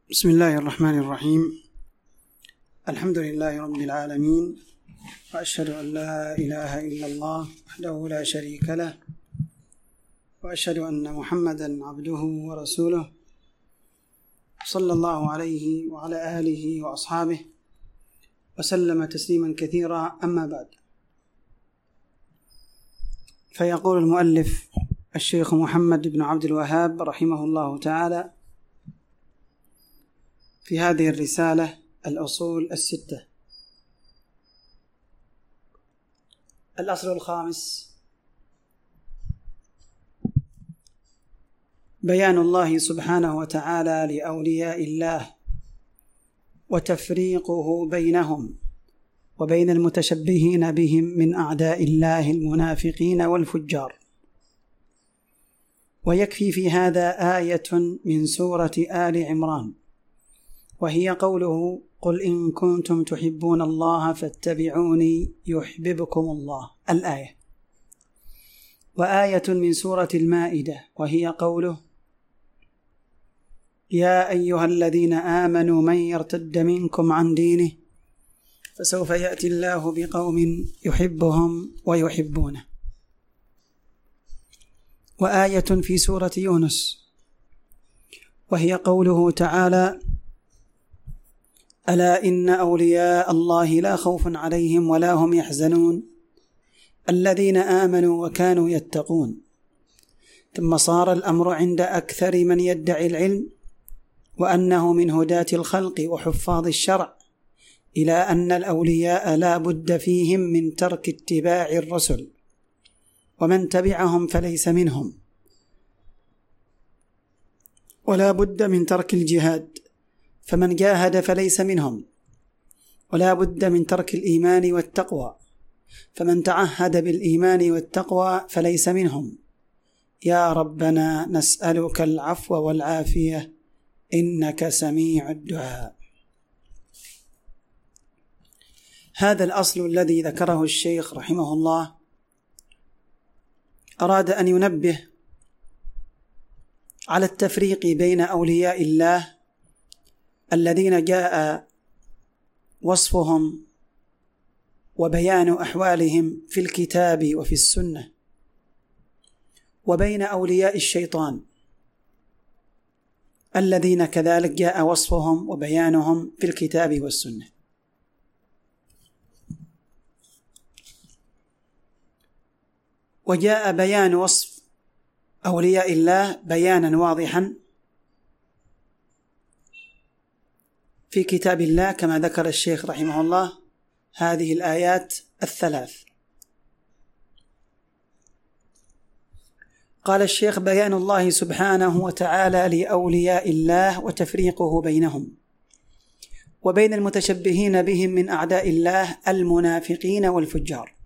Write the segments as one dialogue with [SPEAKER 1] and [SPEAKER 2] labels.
[SPEAKER 1] بسم الله الرحمن الرحيم. الحمد لله رب العالمين، وأشهد أن لا إله إلا الله وحده لا شريك له، وأشهد أن محمدا عبده ورسوله، صلى الله عليه وعلى آله وأصحابه وسلم تسليما كثيرا. أما بعد، فيقول المؤلف الشيخ محمد بن عبد الوهاب رحمه الله تعالى في هذه الرسالة الأصول الستة: الأصل الخامس: بيان الله سبحانه وتعالى لأولياء الله وتفريقه بينهم وبين المتشبهين بهم من أعداء الله المنافقين والفجار. ويكفي في هذا آية من سورة آل عمران، وهي قوله: قل إن كنتم تحبون الله فاتبعوني يحببكم الله، الآية. وآية من سورة المائدة، وهي قوله: يا أيها الذين آمنوا من يرتد منكم عن دينه فسوف يأتي الله بقوم يحبهم ويحبونه. وآية في سورة يونس، وهي قوله تعالى: ألا إن أولياء الله لا خوف عليهم ولا هم يحزنون الذين آمنوا وكانوا يتقون. ثم صار الأمر عند أكثر من يدعي العلم وأنه من هداة الخلق وحفاظ الشرع إلى أن الأولياء لا بد فيهم من ترك اتباع الرسل، ومن تبعهم فليس منهم، ولا بد من ترك الجهاد، فمن جاهد فليس منهم، ولا بد من ترك الإيمان والتقوى، فمن تعهد بالإيمان والتقوى فليس منهم. يا ربنا نسألك العفو والعافية إنك سميع الدعاء. هذا الأصل الذي ذكره الشيخ رحمه الله أراد أن ينبه على التفريق بين أولياء الله الذين جاء وصفهم وبيان أحوالهم في الكتاب وفي السنة، وبين أولياء الشيطان الذين كذلك جاء وصفهم وبيانهم في الكتاب والسنة. وجاء بيان وصف أولياء الله بيانا واضحا في كتاب الله كما ذكر الشيخ رحمه الله هذه الآيات الثلاث. قال الشيخ: بيان الله سبحانه وتعالى لأولياء الله وتفريقه بينهم وبين المتشبهين بهم من أعداء الله المنافقين والفجار.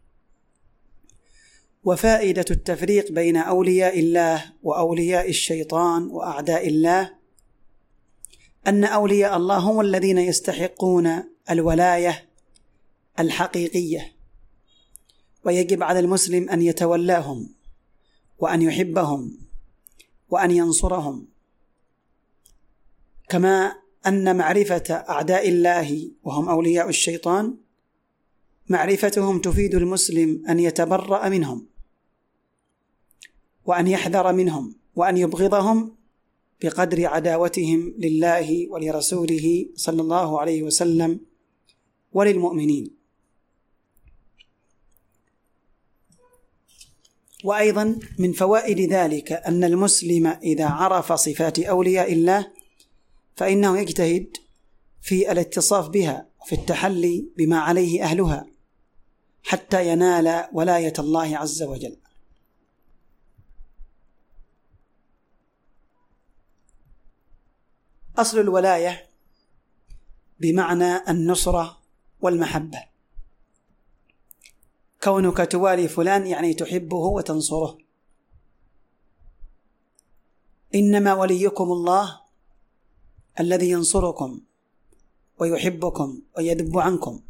[SPEAKER 1] وفائدة التفريق بين أولياء الله وأولياء الشيطان وأعداء الله أن أولياء الله هم الذين يستحقون الولاية الحقيقية، ويجب على المسلم أن يتولاهم وأن يحبهم وأن ينصرهم، كما أن معرفة أعداء الله وهم أولياء الشيطان معرفتهم تفيد المسلم أن يتبرأ منهم وأن يحذر منهم وأن يبغضهم بقدر عداوتهم لله ولرسوله صلى الله عليه وسلم وللمؤمنين. وأيضا من فوائد ذلك أن المسلم إذا عرف صفات أولياء الله فإنه يجتهد في الاتصاف بها وفي التحلي بما عليه أهلها حتى ينال ولاية الله عز وجل. أصل الولاية بمعنى النصرة والمحبة، كونك توالي فلان يعني تحبه وتنصره. إنما وليكم الله الذي ينصركم ويحبكم ويذب عنكم.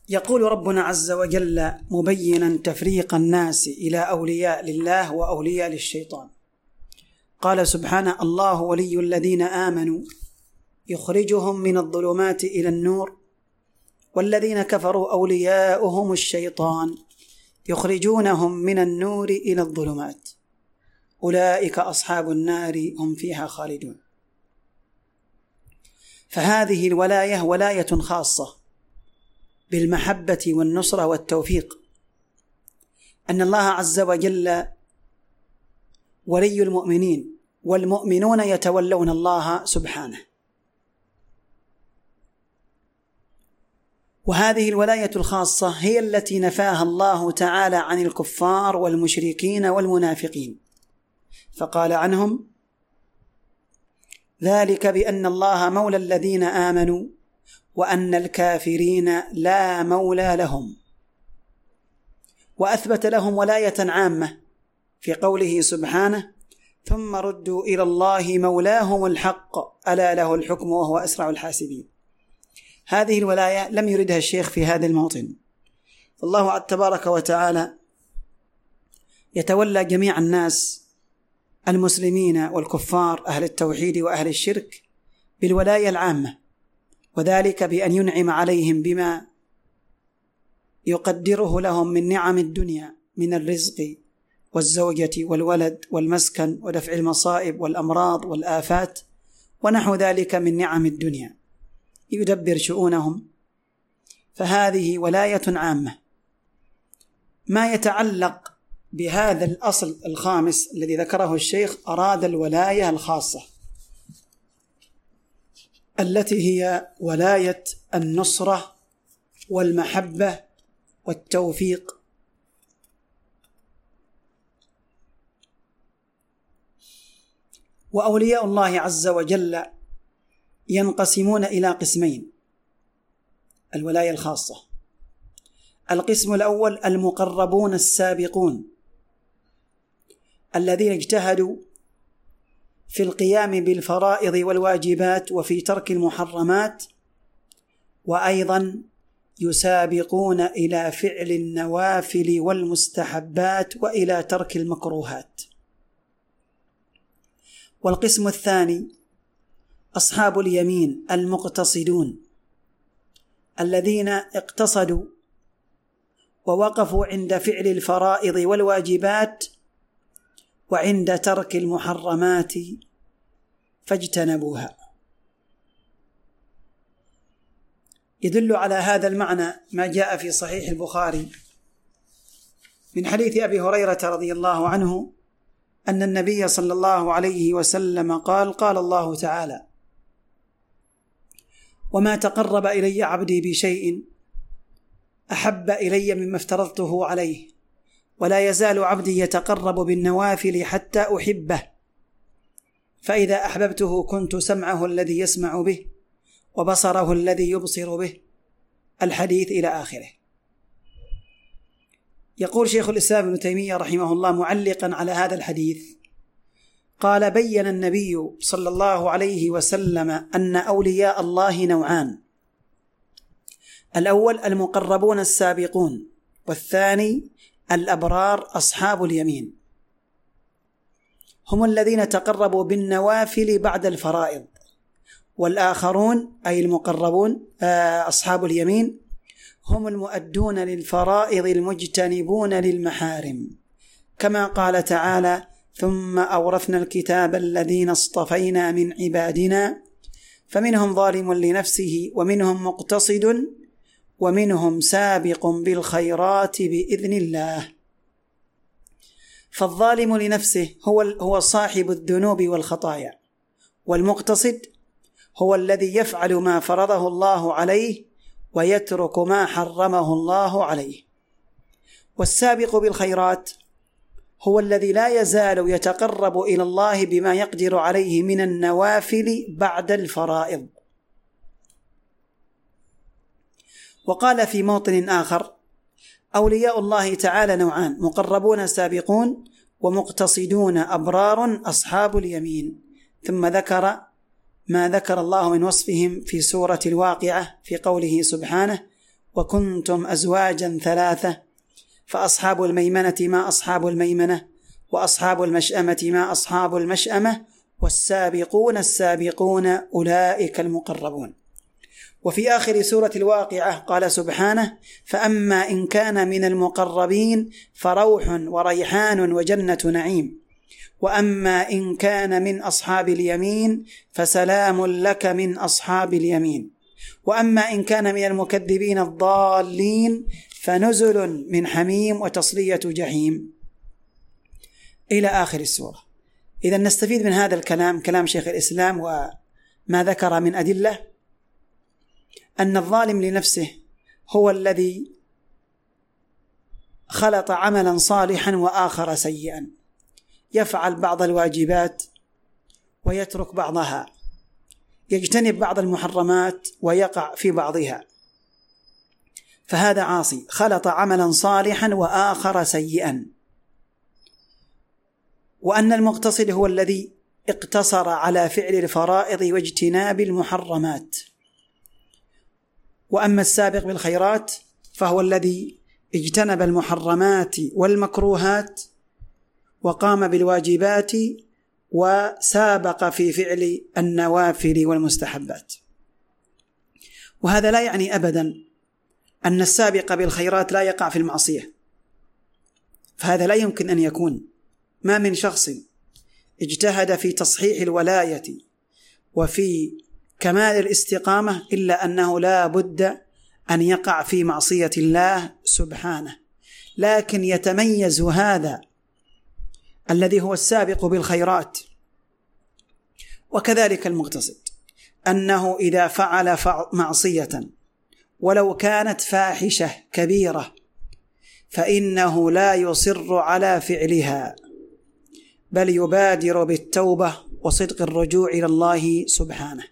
[SPEAKER 1] يقول ربنا عز وجل مبينا تفريق الناس إلى أولياء لله وأولياء للشيطان، قال سبحانه: الله ولي الذين آمنوا يخرجهم من الظلمات إلى النور والذين كفروا أولياؤهم الشيطان يخرجونهم من النور إلى الظلمات أولئك أصحاب النار هم فيها خالدون. فهذه الولاية ولاية خاصة بالمحبة والنصرة والتوفيق، أن الله عز وجل ولي المؤمنين والمؤمنون يتولون الله سبحانه. وهذه الولاية الخاصة هي التي نفاها الله تعالى عن الكفار والمشركين والمنافقين، فقال عنهم: ذلك بأن الله مولى الذين آمنوا وأن الكافرين لا مولى لهم. وأثبت لهم ولاية عامة في قوله سبحانه: ثم ردوا إلى الله مولاهم الحق ألا له الحكم وهو أسرع الحاسبين. هذه الولاية لم يردها الشيخ في هذا الموطن، فالله تبارك وتعالى يتولى جميع الناس المسلمين والكفار أهل التوحيد وأهل الشرك بالولاية العامة، وذلك بأن ينعم عليهم بما يقدره لهم من نعم الدنيا من الرزق والزوجة والولد والمسكن ودفع المصائب والأمراض والآفات ونحو ذلك من نعم الدنيا، يدبر شؤونهم. فهذه ولاية عامة. ما يتعلق بهذا الأصل الخامس الذي ذكره الشيخ، أراد الولاية الخاصة التي هي ولاية النصرة والمحبة والتوفيق. وأولياء الله عز وجل ينقسمون إلى قسمين: الولاية الخاصة. القسم الأول المقربون السابقون الذين اجتهدوا في القيام بالفرائض والواجبات وفي ترك المحرمات، وأيضا يسابقون إلى فعل النوافل والمستحبات وإلى ترك المكروهات. والقسم الثاني أصحاب اليمين المقتصدون الذين اقتصدوا ووقفوا عند فعل الفرائض والواجبات وعند ترك المحرمات فاجتنبوها. يدل على هذا المعنى ما جاء في صحيح البخاري من حديث أبي هريرة رضي الله عنه أن النبي صلى الله عليه وسلم قال: قال الله تعالى: وما تقرب إلي عبدي بشيء أحب إلي مما افترضته عليه ولا يزال عبدي يتقرب بالنوافل حتى أحبه فإذا أحببته كنت سمعه الذي يسمع به وبصره الذي يبصر به. الحديث إلى آخره. يقول شيخ الإسلام ابن تيمية رحمه الله معلقا على هذا الحديث، قال: بين النبي صلى الله عليه وسلم أن أولياء الله نوعان: الأول المقربون السابقون، والثاني الأبرار أصحاب اليمين، هم الذين تقربوا بالنوافل بعد الفرائض. والآخرون أي المقربون أصحاب اليمين هم المؤدون للفرائض المجتنبون للمحارم، كما قال تعالى: ثم أورثنا الكتاب الذين اصطفينا من عبادنا فمنهم ظالم لنفسه ومنهم مقتصد ومنهم سابق بالخيرات بإذن الله. فالظالم لنفسه هو صاحب الذنوب والخطايا، والمقتصد هو الذي يفعل ما فرضه الله عليه ويترك ما حرمه الله عليه. والسابق بالخيرات هو الذي لا يزال يتقرب إلى الله بما يقدر عليه من النوافل بعد الفرائض. وقال في موطن آخر: أولياء الله تعالى نوعان: مقربون سابقون ومقتصدون أبرار أصحاب اليمين. ثم ذكر ما ذكر الله من وصفهم في سورة الواقعة في قوله سبحانه: وكنتم أزواجا ثلاثة فأصحاب الميمنة ما أصحاب الميمنة وأصحاب المشأمة ما أصحاب المشأمة والسابقون السابقون أولئك المقربون. وفي آخر سورة الواقعة قال سبحانه: فأما إن كان من المقربين فروح وريحان وجنة نعيم، وأما إن كان من أصحاب اليمين فسلام لك من أصحاب اليمين، وأما إن كان من المكذبين الضالين فنزل من حميم وتصلية جحيم، إلى آخر السورة. إذا نستفيد من هذا الكلام، كلام شيخ الإسلام وما ذكر من أدلة، أن الظالم لنفسه هو الذي خلط عملا صالحا وآخر سيئا، يفعل بعض الواجبات ويترك بعضها، يجتنب بعض المحرمات ويقع في بعضها، فهذا عاصي خلط عملا صالحا وآخر سيئا. وأن المقتصد هو الذي اقتصر على فعل الفرائض واجتناب المحرمات. وأما السابق بالخيرات فهو الذي اجتنب المحرمات والمكروهات وقام بالواجبات وسابق في فعل النوافل والمستحبات. وهذا لا يعني أبدا أن السابق بالخيرات لا يقع في المعصية، فهذا لا يمكن أن يكون. ما من شخص اجتهد في تصحيح الولاية وفي كمال الاستقامة إلا أنه لا بد أن يقع في معصية الله سبحانه، لكن يتميز هذا الذي هو السابق بالخيرات وكذلك المقتصد أنه إذا فعل معصية ولو كانت فاحشة كبيرة فإنه لا يصر على فعلها، بل يبادر بالتوبة وصدق الرجوع إلى الله سبحانه.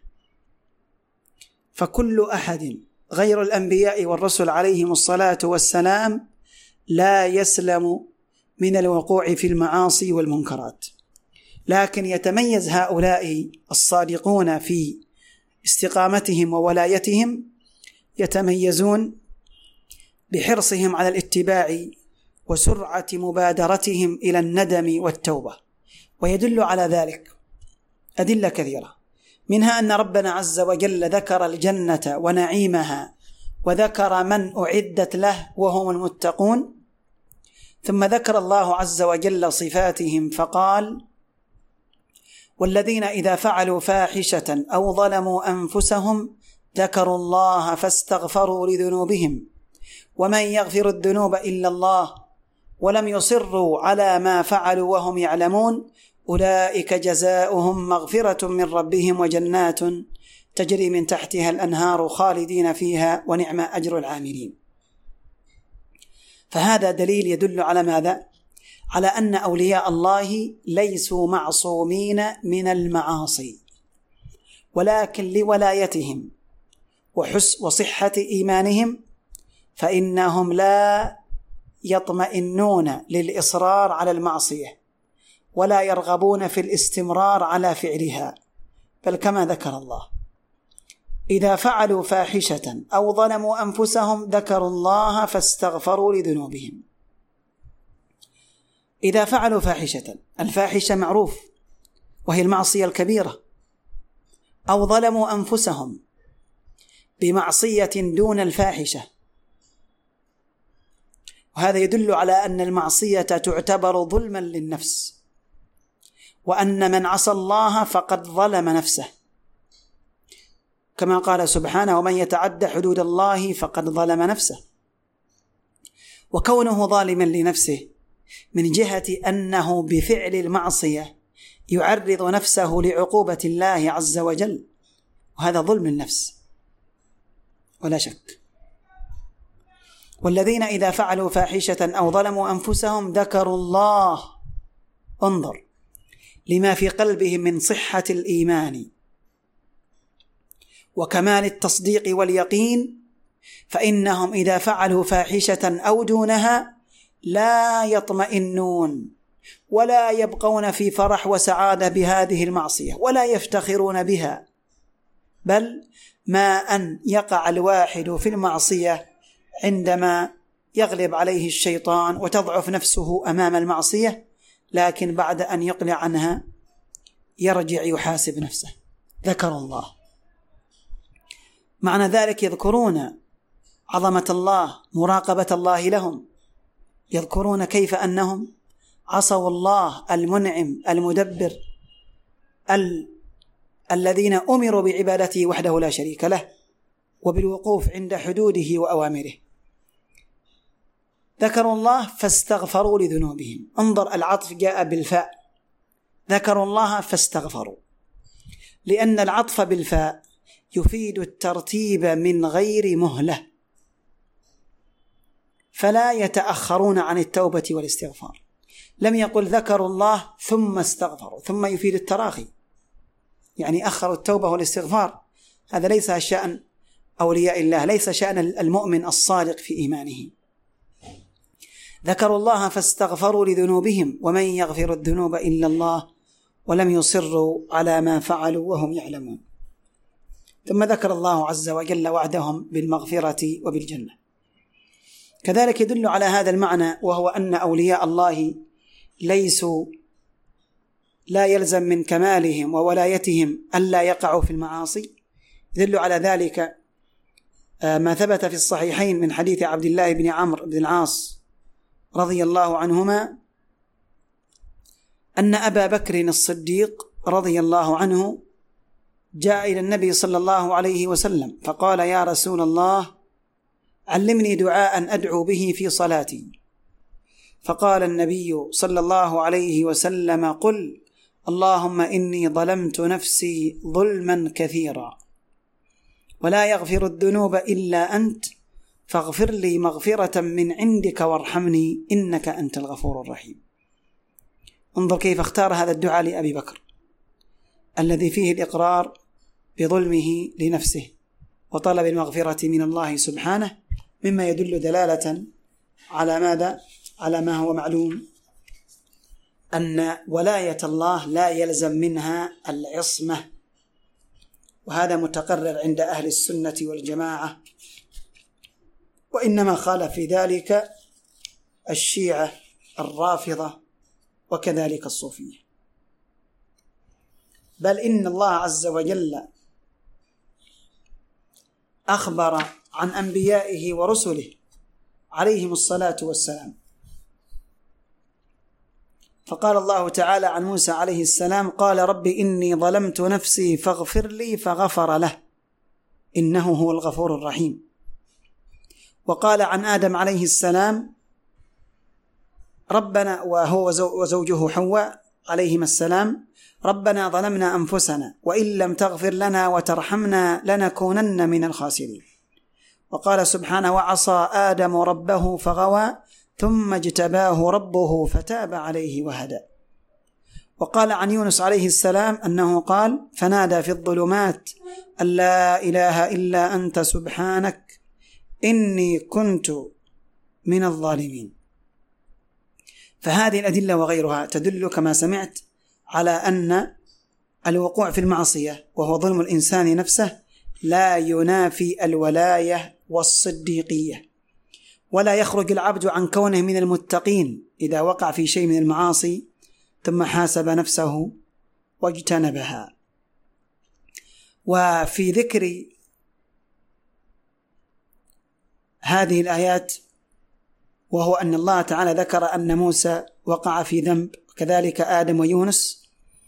[SPEAKER 1] فكل أحد غير الأنبياء والرسل عليهم الصلاة والسلام لا يسلم من الوقوع في المعاصي والمنكرات، لكن يتميز هؤلاء الصادقون في استقامتهم وولايتهم، يتميزون بحرصهم على الاتباع وسرعة مبادرتهم إلى الندم والتوبة. ويدل على ذلك أدلة كثيرة، منها أن ربنا عز وجل ذكر الجنة ونعيمها وذكر من أعدت له وهم المتقون، ثم ذكر الله عز وجل صفاتهم فقال: والذين إذا فعلوا فاحشة أو ظلموا أنفسهم ذكروا الله فاستغفروا لذنوبهم ومن يغفر الذنوب إلا الله ولم يصروا على ما فعلوا وهم يعلمون أولئك جزاؤهم مغفرة من ربهم وجنات تجري من تحتها الأنهار خالدين فيها ونعم أجر العاملين. فهذا دليل يدل على ماذا؟ على أن أولياء الله ليسوا معصومين من المعاصي، ولكن لولايتهم وصحة إيمانهم فإنهم لا يطمئنون للإصرار على المعصية ولا يرغبون في الاستمرار على فعلها، بل كما ذكر الله: إذا فعلوا فاحشة أو ظلموا أنفسهم ذكروا الله فاستغفروا لذنوبهم. إذا فعلوا فاحشة، الفاحشة معروف وهي المعصية الكبيرة، أو ظلموا أنفسهم بمعصية دون الفاحشة، وهذا يدل على أن المعصية تعتبر ظلما للنفس، وأن من عصى الله فقد ظلم نفسه، كما قال سبحانه: ومن يتعد حدود الله فقد ظلم نفسه. وكونه ظالما لنفسه من جهة أنه بفعل المعصية يعرض نفسه لعقوبة الله عز وجل، وهذا ظلم النفس ولا شك. والذين إذا فعلوا فاحشة أو ظلموا أنفسهم ذكروا الله، انظر لما في قلبهم من صحة الإيمان وكمال التصديق واليقين، فإنهم إذا فعلوا فاحشة أو دونها لا يطمئنون ولا يبقون في فرح وسعادة بهذه المعصية ولا يفتخرون بها، بل ما أن يقع الواحد في المعصية عندما يغلب عليه الشيطان وتضعف نفسه أمام المعصية، لكن بعد أن يقلع عنها يرجع يحاسب نفسه. ذكر الله، معنى ذلك يذكرون عظمة الله، مراقبة الله لهم، يذكرون كيف أنهم عصوا الله المنعم المدبر الذين أمروا بعبادته وحده لا شريك له وبالوقوف عند حدوده وأوامره. ذكروا الله فاستغفروا لذنوبهم. انظر، العطف جاء بالفاء، ذكروا الله فاستغفروا، لأن العطف بالفاء يفيد الترتيب من غير مهلة، فلا يتأخرون عن التوبة والاستغفار. لم يقل ذكروا الله ثم استغفروا، ثم يفيد التراخي، يعني أخروا التوبة والاستغفار. هذا ليس شأن أولياء الله، ليس شأن المؤمن الصادق في إيمانه. ذكروا الله فاستغفروا لذنوبهم ومن يغفر الذنوب إلا الله ولم يصروا على ما فعلوا وهم يعلمون. ثم ذكر الله عز وجل وعدهم بالمغفرة وبالجنة. كذلك يدل على هذا المعنى، وهو أن أولياء الله ليسوا، لا يلزم من كمالهم وولايتهم ألا يقعوا في المعاصي. يدل على ذلك ما ثبت في الصحيحين من حديث عبد الله بن عمرو بن العاص رضي الله عنهما أن أبا بكر الصديق رضي الله عنه جاء إلى النبي صلى الله عليه وسلم فقال: يا رسول الله، علمني دعاء أدعو به في صلاتي. فقال النبي صلى الله عليه وسلم: قل اللهم إني ظلمت نفسي ظلما كثيرا ولا يغفر الذنوب إلا أنت فاغفر لي مغفرة من عندك وارحمني إنك أنت الغفور الرحيم. انظر كيف اختار هذا الدعاء لأبي بكر الذي فيه الإقرار بظلمه لنفسه وطلب المغفرة من الله سبحانه، مما يدل دلالة على ماذا؟ على ما هو معلوم، أن ولاية الله لا يلزم منها العصمة، وهذا متقرر عند أهل السنة والجماعة، وإنما خالف في ذلك الشيعة الرافضة وكذلك الصوفية. بل إن الله عز وجل أخبر عن أنبيائه ورسله عليهم الصلاة والسلام، فقال الله تعالى عن موسى عليه السلام: قال رب إني ظلمت نفسي فاغفر لي فغفر له إنه هو الغفور الرحيم. وقال عن آدم عليه السلام ربنا، وهو وزوجه حواء عليهما السلام: ربنا ظلمنا أنفسنا وإن لم تغفر لنا وترحمنا لنكونن من الخاسرين. وقال سبحانه: وعصى آدم ربه فغوى ثم اجتباه ربه فتاب عليه وهدى. وقال عن يونس عليه السلام أنه قال: فنادى في الظلمات أن لا إله إلا أنت سبحانك إني كنت من الظالمين. فهذه الأدلة وغيرها تدل كما سمعت على أن الوقوع في المعصية وهو ظلم الإنسان نفسه لا ينافي الولاية والصديقية، ولا يخرج العبد عن كونه من المتقين إذا وقع في شيء من المعاصي ثم حاسب نفسه واجتنبها. وفي ذكر هذه الآيات، وهو أن الله تعالى ذكر أن موسى وقع في ذنب، وكذلك آدم ويونس،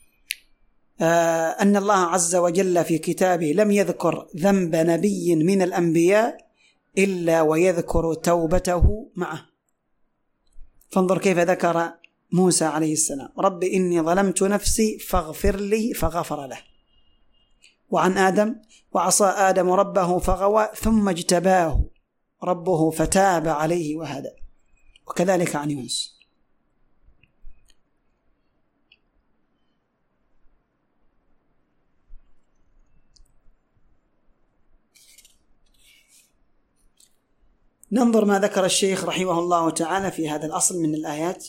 [SPEAKER 1] أن الله عز وجل في كتابه لم يذكر ذنب نبي من الأنبياء إلا ويذكر توبته معه. فانظر كيف ذكر موسى عليه السلام: رب إني ظلمت نفسي فاغفر لي فغفر له. وعن آدم: وعصى آدم ربه فغوى ثم اجتباه ربه فتاب عليه وهدى. وكذلك عن يونس. ننظر ما ذكر الشيخ رحمه الله تعالى في هذا الأصل من الآيات.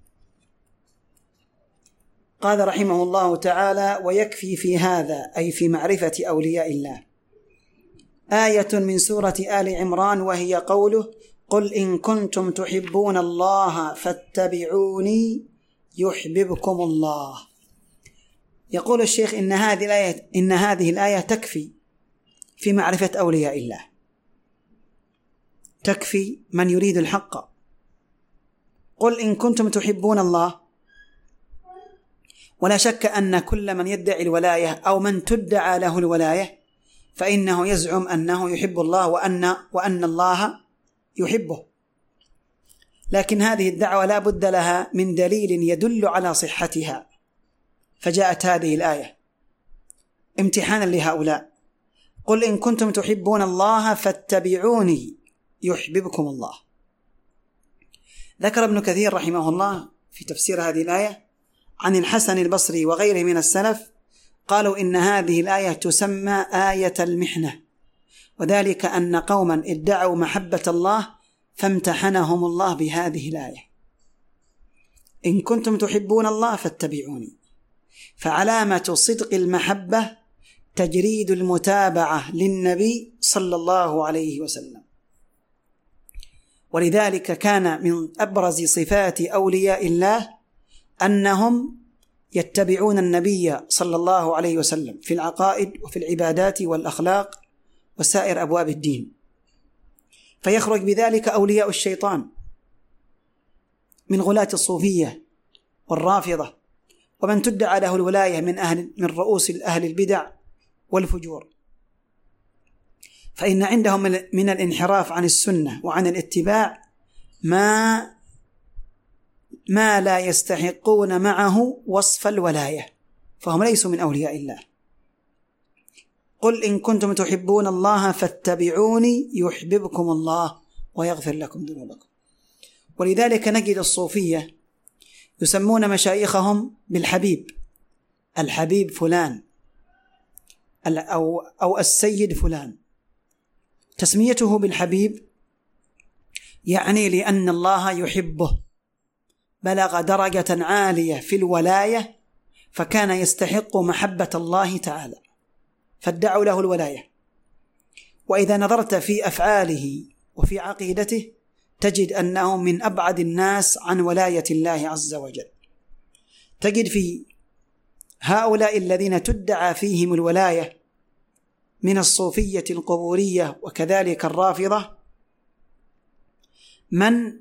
[SPEAKER 1] قال رحمه الله تعالى: ويكفي في هذا، أي في معرفة أولياء الله آية من سورة آل عمران، وهي قوله: قل إن كنتم تحبون الله فاتبعوني يحببكم الله. يقول الشيخ إن هذه الآية تكفي في معرفة أولياء الله، تكفي من يريد الحق. قل إن كنتم تحبون الله، ولا شك أن كل من يدعي الولاية أو من تدعى له الولاية فإنه يزعم أنه يحب الله وأن الله يحبه، لكن هذه الدعوة لا بد لها من دليل يدل على صحتها، فجاءت هذه الآية امتحانا لهؤلاء: قل إن كنتم تحبون الله فاتبعوني يحببكم الله. ذكر ابن كثير رحمه الله في تفسير هذه الآية عن الحسن البصري وغيره من السلف قالوا إن هذه الآية تسمى آية المحنة، وذلك أن قوما ادعوا محبة الله فامتحنهم الله بهذه الآية: إن كنتم تحبون الله فاتبعوني. فعلامة صدق المحبة تجريد المتابعة للنبي صلى الله عليه وسلم، ولذلك كان من أبرز صفات أولياء الله أنهم يتبعون النبي صلى الله عليه وسلم في العقائد وفي العبادات والأخلاق وسائر أبواب الدين، فيخرج بذلك أولياء الشيطان من غلاة الصوفية والرافضة ومن تدعى له الولاية من رؤوس أهل البدع والفجور، فإن عندهم من الانحراف عن السنة وعن الاتباع ما لا يستحقون معه وصف الولاية، فهم ليسوا من أولياء الله. قل إن كنتم تحبون الله فاتبعوني يحببكم الله ويغفر لكم ذنوبكم. ولذلك نجد الصوفية يسمون مشايخهم بالحبيب، الحبيب فلان أو السيد فلان. تسميته بالحبيب يعني لأن الله يحبه، بلغ درجة عالية في الولاية فكان يستحق محبة الله تعالى فادعوا له الولاية. وإذا نظرت في أفعاله وفي عقيدته تجد أنه من أبعد الناس عن ولاية الله عز وجل. تجد في هؤلاء الذين تدعى فيهم الولاية من الصوفية القبورية وكذلك الرافضة من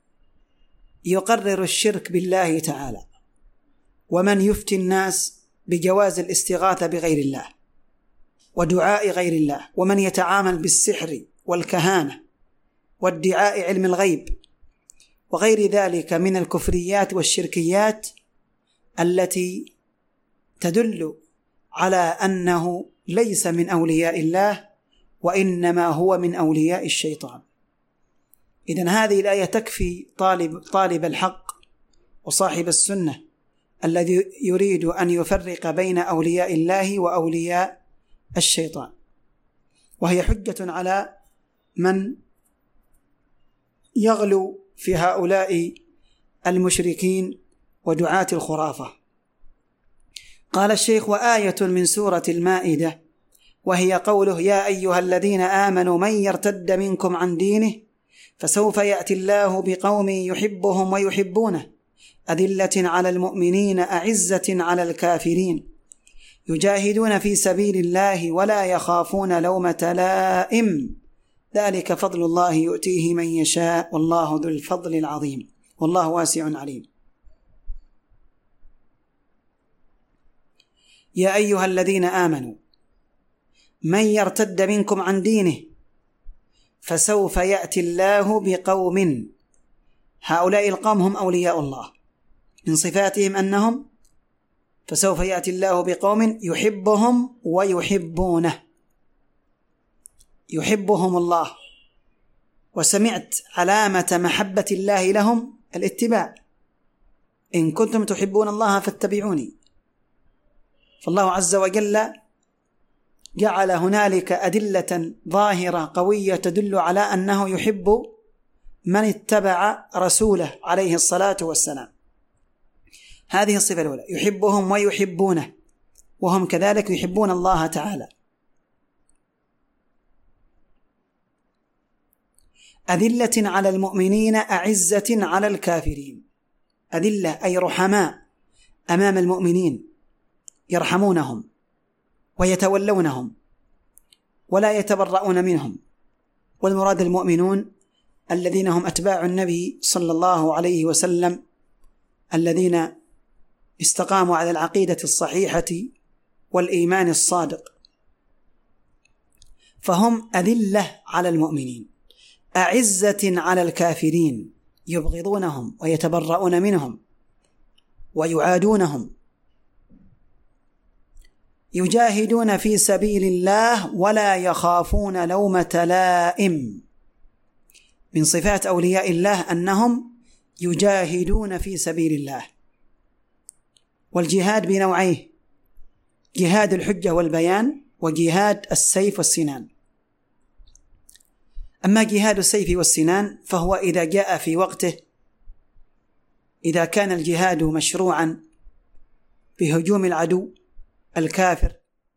[SPEAKER 1] يقرر الشرك بالله تعالى، ومن يفتي الناس بجواز الاستغاثة بغير الله ودعاء غير الله، ومن يتعامل بالسحر والكهانة وادعاء علم الغيب وغير ذلك من الكفريات والشركيات التي تدل على أنه ليس من أولياء الله وإنما هو من أولياء الشيطان. إذن هذه الآية تكفي طالب الحق وصاحب السنة الذي يريد أن يفرق بين أولياء الله وأولياء الشيطان، وهي حجة على من يغلو في هؤلاء المشركين ودعاة الخرافة. قال الشيخ: وآية من سورة المائدة، وهي قوله: يا أيها الذين آمنوا من يرتد منكم عن دينه فسوف يأتي الله بقوم يحبهم ويحبونه أذلة على المؤمنين أعزة على الكافرين يجاهدون في سبيل الله ولا يخافون لومة لائم ذلك فضل الله يؤتيه من يشاء والله ذو الفضل العظيم والله واسع عليم. يا أيها الذين آمنوا من يرتد منكم عن دينه فسوف يأتي الله بقوم، هؤلاء القوم هم أولياء الله، من صفاتهم أنهم فسوف يأتي الله بقوم يحبهم ويحبونه، يحبهم الله. وسمعت علامة محبة الله لهم الاتباع: إن كنتم تحبون الله فاتبعوني. فالله عز وجل جعل هنالك أدلة ظاهرة قوية تدل على أنه يحب من اتبع رسوله عليه الصلاة والسلام. هذه الصفة الأولى: يحبهم ويحبونه، وهم كذلك يحبون الله تعالى. أذلة على المؤمنين أعزة على الكافرين. أذلة أي رحماء أمام المؤمنين، يرحمونهم ويتولونهم ولا يتبرؤون منهم. والمراد المؤمنون الذين هم أتباع النبي صلى الله عليه وسلم، الذين استقاموا على العقيدة الصحيحة والإيمان الصادق، فهم أذلة على المؤمنين أعزة على الكافرين، يبغضونهم ويتبرؤون منهم ويعادونهم. يجاهدون في سبيل الله ولا يخافون لومة لائم. من صفات أولياء الله أنهم يجاهدون في سبيل الله. والجهاد بنوعيه: جهاد الحجة والبيان، وجهاد السيف والسنان. أما جهاد السيف والسنان فهو إذا جاء في وقته، إذا كان الجهاد مشروعا بهجوم العدو الكافر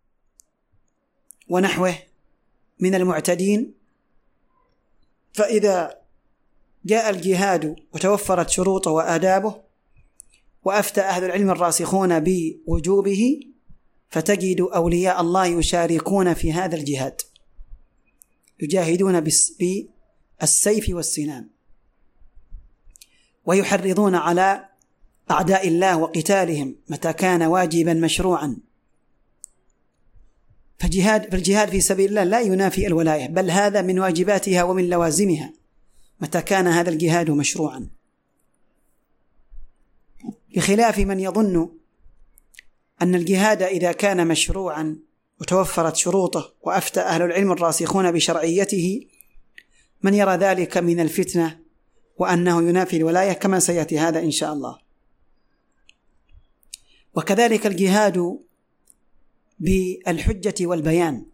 [SPEAKER 1] ونحوه من المعتدين، فإذا جاء الجهاد وتوفرت شروطه وآدابه وأفتى أهل العلم الراسخون بوجوبه، فتجد أولياء الله يشاركون في هذا الجهاد، يجاهدون بالسيف والسنان، ويحرضون على أعداء الله وقتالهم متى كان واجبا مشروعا. فالجهاد في سبيل الله لا ينافي الولاية، بل هذا من واجباتها ومن لوازمها متى كان هذا الجهاد مشروعا، بخلاف من يظن أن الجهاد إذا كان مشروعا وتوفرت شروطه وأفتى أهل العلم الراسخون بشرعيته، من يرى ذلك من الفتنة وأنه ينافي الولاية، كما سيأتي هذا إن شاء الله. وكذلك الجهاد بالحجة والبيان،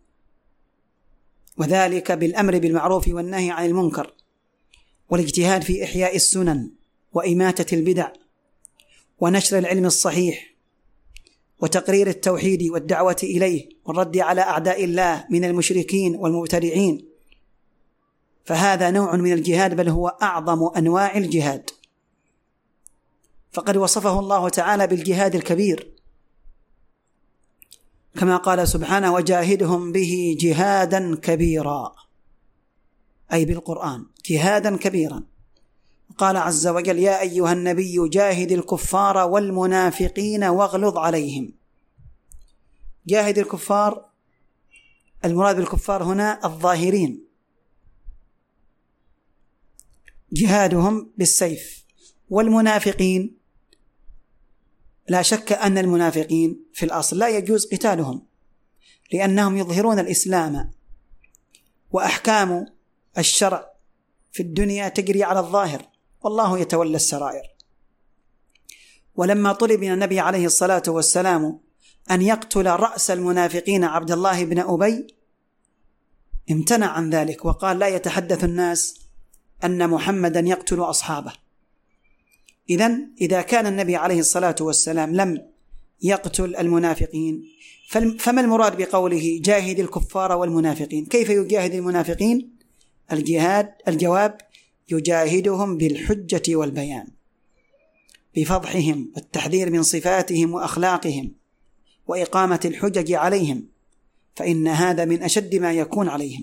[SPEAKER 1] وذلك بالأمر بالمعروف والنهي عن المنكر، والاجتهاد في إحياء السنن وإماتة البدع، ونشر العلم الصحيح، وتقرير التوحيد والدعوة إليه، والرد على أعداء الله من المشركين والمبتدعين. فهذا نوع من الجهاد، بل هو أعظم أنواع الجهاد، فقد وصفه الله تعالى بالجهاد الكبير، كما قال سبحانه: وجاهدهم به جهادا كبيرا، أي بالقرآن جهادا كبيرا. قال عز وجل: يا أيها النبي جاهد الكفار والمنافقين واغلظ عليهم. جاهد الكفار، المراد بالكفار هنا الظاهرين، جهادهم بالسيف. والمنافقين لا شك أن المنافقين في الأصل لا يجوز قتالهم، لأنهم يظهرون الإسلام، وأحكام الشرع في الدنيا تجري على الظاهر، والله يتولى السرائر. ولما طلب من النبي عليه الصلاة والسلام أن يقتل رأس المنافقين عبد الله بن أبي، امتنع عن ذلك وقال: لا يتحدث الناس أن محمدا يقتل أصحابه. إذن إذا كان النبي عليه الصلاة والسلام لم يقتل المنافقين، فما المراد بقوله جاهد الكفار والمنافقين؟ كيف يجاهد المنافقين؟ الجواب: يجاهدهم بالحجة والبيان، بفضحهم والتحذير من صفاتهم وأخلاقهم، وإقامة الحجج عليهم، فإن هذا من أشد ما يكون عليهم.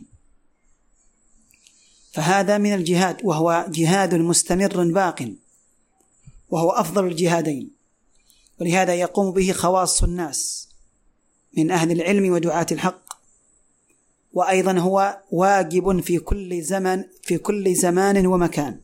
[SPEAKER 1] فهذا من الجهاد، وهو جهاد مستمر باق، وهو أفضل الجهادين، ولهذا يقوم به خواص الناس من أهل العلم ودعاة الحق. وأيضا هو واجب في كل زمان ومكان.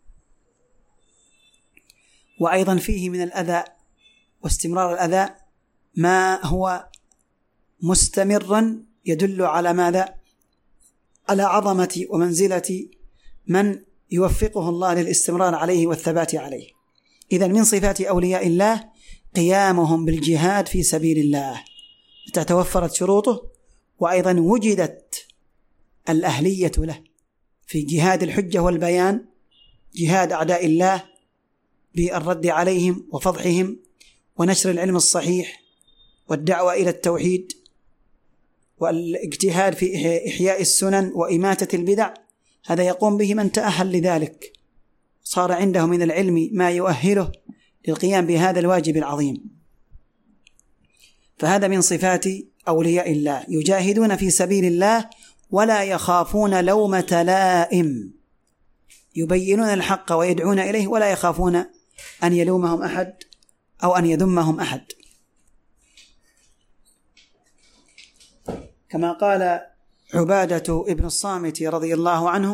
[SPEAKER 1] وأيضا فيه من الأذى واستمرار الأذى ما هو مستمرا يدل على ماذا؟ على عظمة ومنزلة من يوفقه الله للاستمرار عليه والثبات عليه. إذن من صفات أولياء الله قيامهم بالجهاد في سبيل الله متى توفرت شروطه، وأيضا وجدت الأهلية له في جهاد الحجة والبيان، جهاد أعداء الله بالرد عليهم وفضحهم ونشر العلم الصحيح والدعوة إلى التوحيد والاجتهاد في إحياء السنن وإماتة البدع. هذا يقوم به من تأهل لذلك، صار عنده من العلم ما يؤهله للقيام بهذا الواجب العظيم. فهذا من صفات أولياء الله، يجاهدون في سبيل الله ولا يخافون لومة لائم، يبينون الحق ويدعون إليه ولا يخافون أن يلومهم أحد أو أن يذمهم أحد. كما قال عبادة ابن الصامت رضي الله عنه: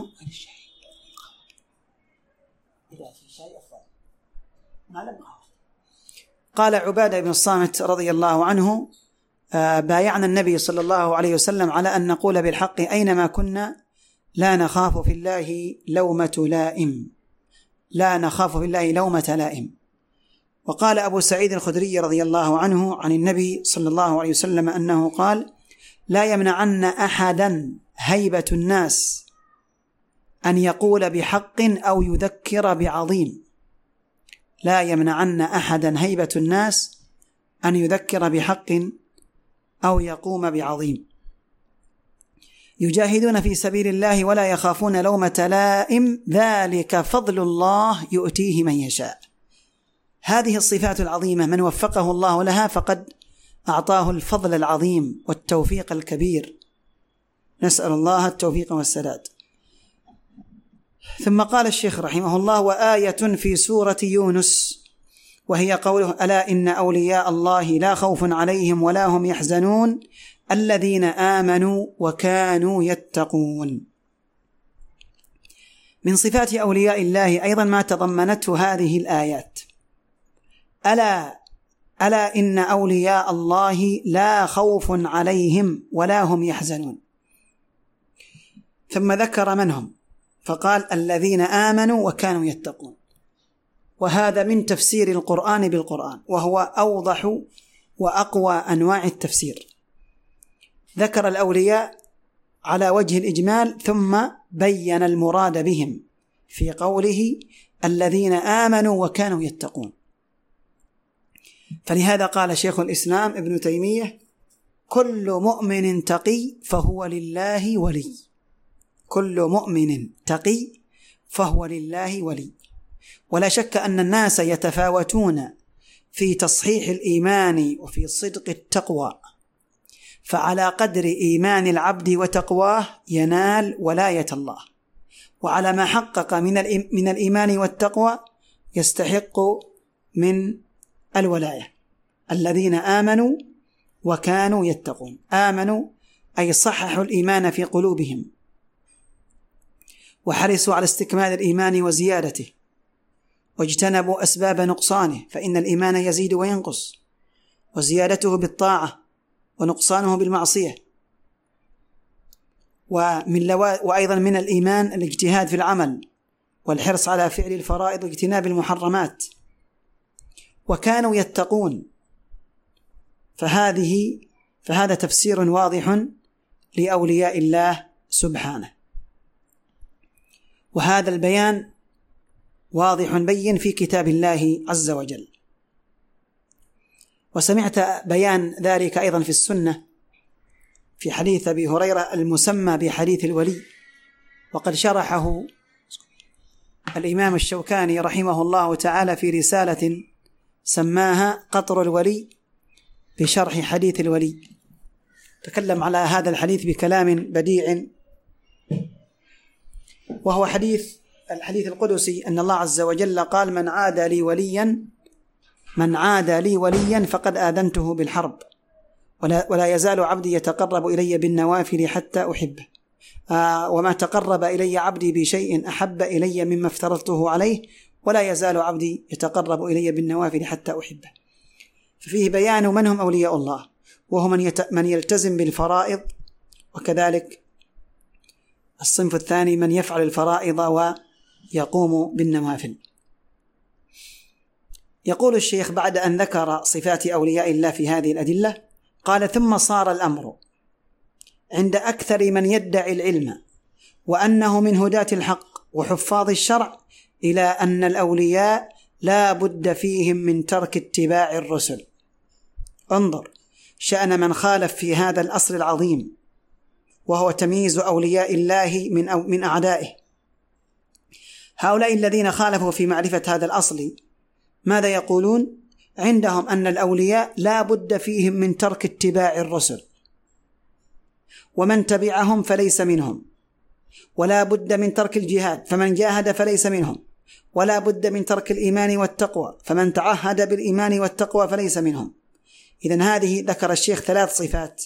[SPEAKER 1] قال عبادة ابن الصامت رضي الله عنه: بايعنا النبي صلى الله عليه وسلم على أن نقول بالحق أينما كنا لا نخاف في الله لومة لائم، لا نخاف في الله لومة لائم. وقال أبو سعيد الخدري رضي الله عنه عن النبي صلى الله عليه وسلم أنه قال: لا يمنعن أحدا هيبة الناس أن يقول بحق أو يذكر بعظيم، لا يمنعن أحدا هيبة الناس أن يذكر بحق أو يقوم بعظيم. يجاهدون في سبيل الله ولا يخافون لومة لائم، ذلك فضل الله يؤتيه من يشاء. هذه الصفات العظيمة من وفقه الله لها فقد أعطاه الفضل العظيم والتوفيق الكبير، نسأل الله التوفيق والسداد. ثم قال الشيخ رحمه الله: وآية في سورة يونس، وهي قوله: ألا إن أولياء الله لا خوف عليهم ولا هم يحزنون الذين آمنوا وكانوا يتقون. من صفات أولياء الله أيضا ما تضمنته هذه الآيات: ألا إن أولياء الله لا خوف عليهم ولا هم يحزنون. ثم ذكر من هم فقال: الذين آمنوا وكانوا يتقون. وهذا من تفسير القرآن بالقرآن، وهو أوضح وأقوى أنواع التفسير. ذكر الأولياء على وجه الإجمال ثم بين المراد بهم في قوله: الذين آمنوا وكانوا يتقون. فلهذا قال شيخ الإسلام ابن تيمية: كل مؤمن تقي فهو لله ولي. كل مؤمن تقي فهو لله ولي. ولا شك أن الناس يتفاوتون في تصحيح الإيمان وفي صدق التقوى، فعلى قدر إيمان العبد وتقواه ينال ولاية الله، وعلى ما حقق من الإيمان والتقوى يستحق من الولاية. الذين آمنوا وكانوا يتقون، آمنوا أي صححوا الإيمان في قلوبهم وحرصوا على استكمال الإيمان وزيادته، واجتنبوا أسباب نقصانه، فإن الإيمان يزيد وينقص، وزيادته بالطاعة ونقصانه بالمعصية. وأيضا من الإيمان الاجتهاد في العمل والحرص على فعل الفرائض واجتناب المحرمات. وكانوا يتقون، فهذا تفسير واضح لأولياء الله سبحانه. وهذا البيان واضح بين في كتاب الله عز وجل. وسمعت بيان ذلك أيضا في السنة في حديث أبي هريرة المسمى بحديث الولي، وقد شرحه الإمام الشوكاني رحمه الله تعالى في رسالة سماها قطر الولي بشرح حديث الولي. تكلم على هذا الحديث بكلام بديع، وهو الحديث القدسي أن الله عز وجل قال: من عادى لي وليا فقد آذنته بالحرب، ولا يزال عبدي يتقرب إلي بالنوافل حتى أحبه، وما تقرب إلي عبدي بشيء أحب إلي مما افترضته عليه، ولا يزال عبدي يتقرب إلي بالنوافل حتى أحبه. ففيه بيان من هم أولياء الله، وهو من يلتزم بالفرائض، وكذلك الصنف الثاني من يفعل الفرائض ويقوم بالنوافل. يقول الشيخ بعد أن ذكر صفات أولياء الله في هذه الأدلة قال: ثم صار الأمر عند أكثر من يدعي العلم وأنه من هداة الحق وحفاظ الشرع إلى أن الأولياء لا بد فيهم من ترك اتباع الرسل. انظر شأن من خالف في هذا الأصل العظيم وهو تمييز أولياء الله من أعدائه. هؤلاء الذين خالفوا في معرفة هذا الأصل ماذا يقولون؟ عندهم أن الأولياء لا بد فيهم من ترك اتباع الرسل، ومن تبعهم فليس منهم، ولا بد من ترك الجهاد فمن جاهد فليس منهم، ولا بد من ترك الإيمان والتقوى فمن تعهد بالإيمان والتقوى فليس منهم. إذن هذه ذكر الشيخ 3 صفات